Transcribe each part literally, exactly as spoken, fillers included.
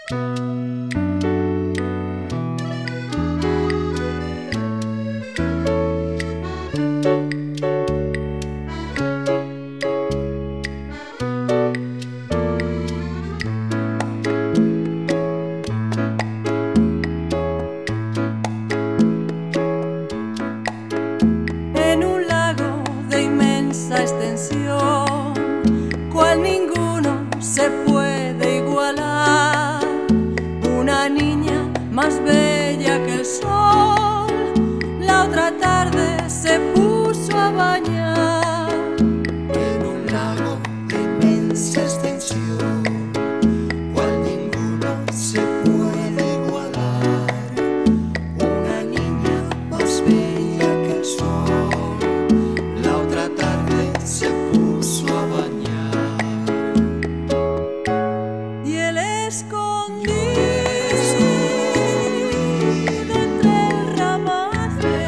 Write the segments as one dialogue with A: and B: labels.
A: Extensión, cual ninguno se puede igualar, una niña más bella que el sol, la otra tarde se puso a bañar
B: en un lago de inmensa extensión, cual ninguno se puede igualar, una niña más bella que el sol, la otra tarde se puso a bañar.
A: Y él escondido entre el ramaje,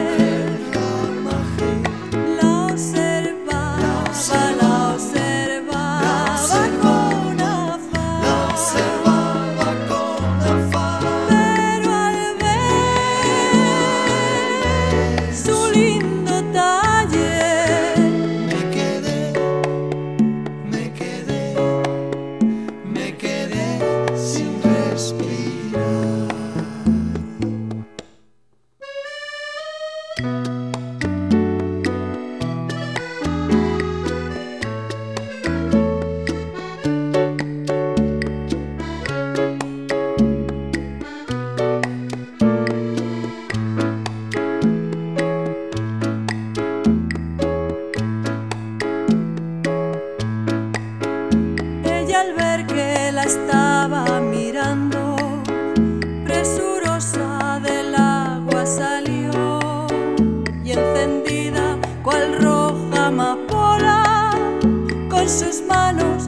A: la observaba, la observaba con afán,
B: la observaba con afán.
A: Pero al ver su lindo talle,
B: me quedé, me quedé, me quedé sin respirar.
A: ella al ver que la estaba mirando, presurosa del agua salió y encendida cual roja amapola, con sus manos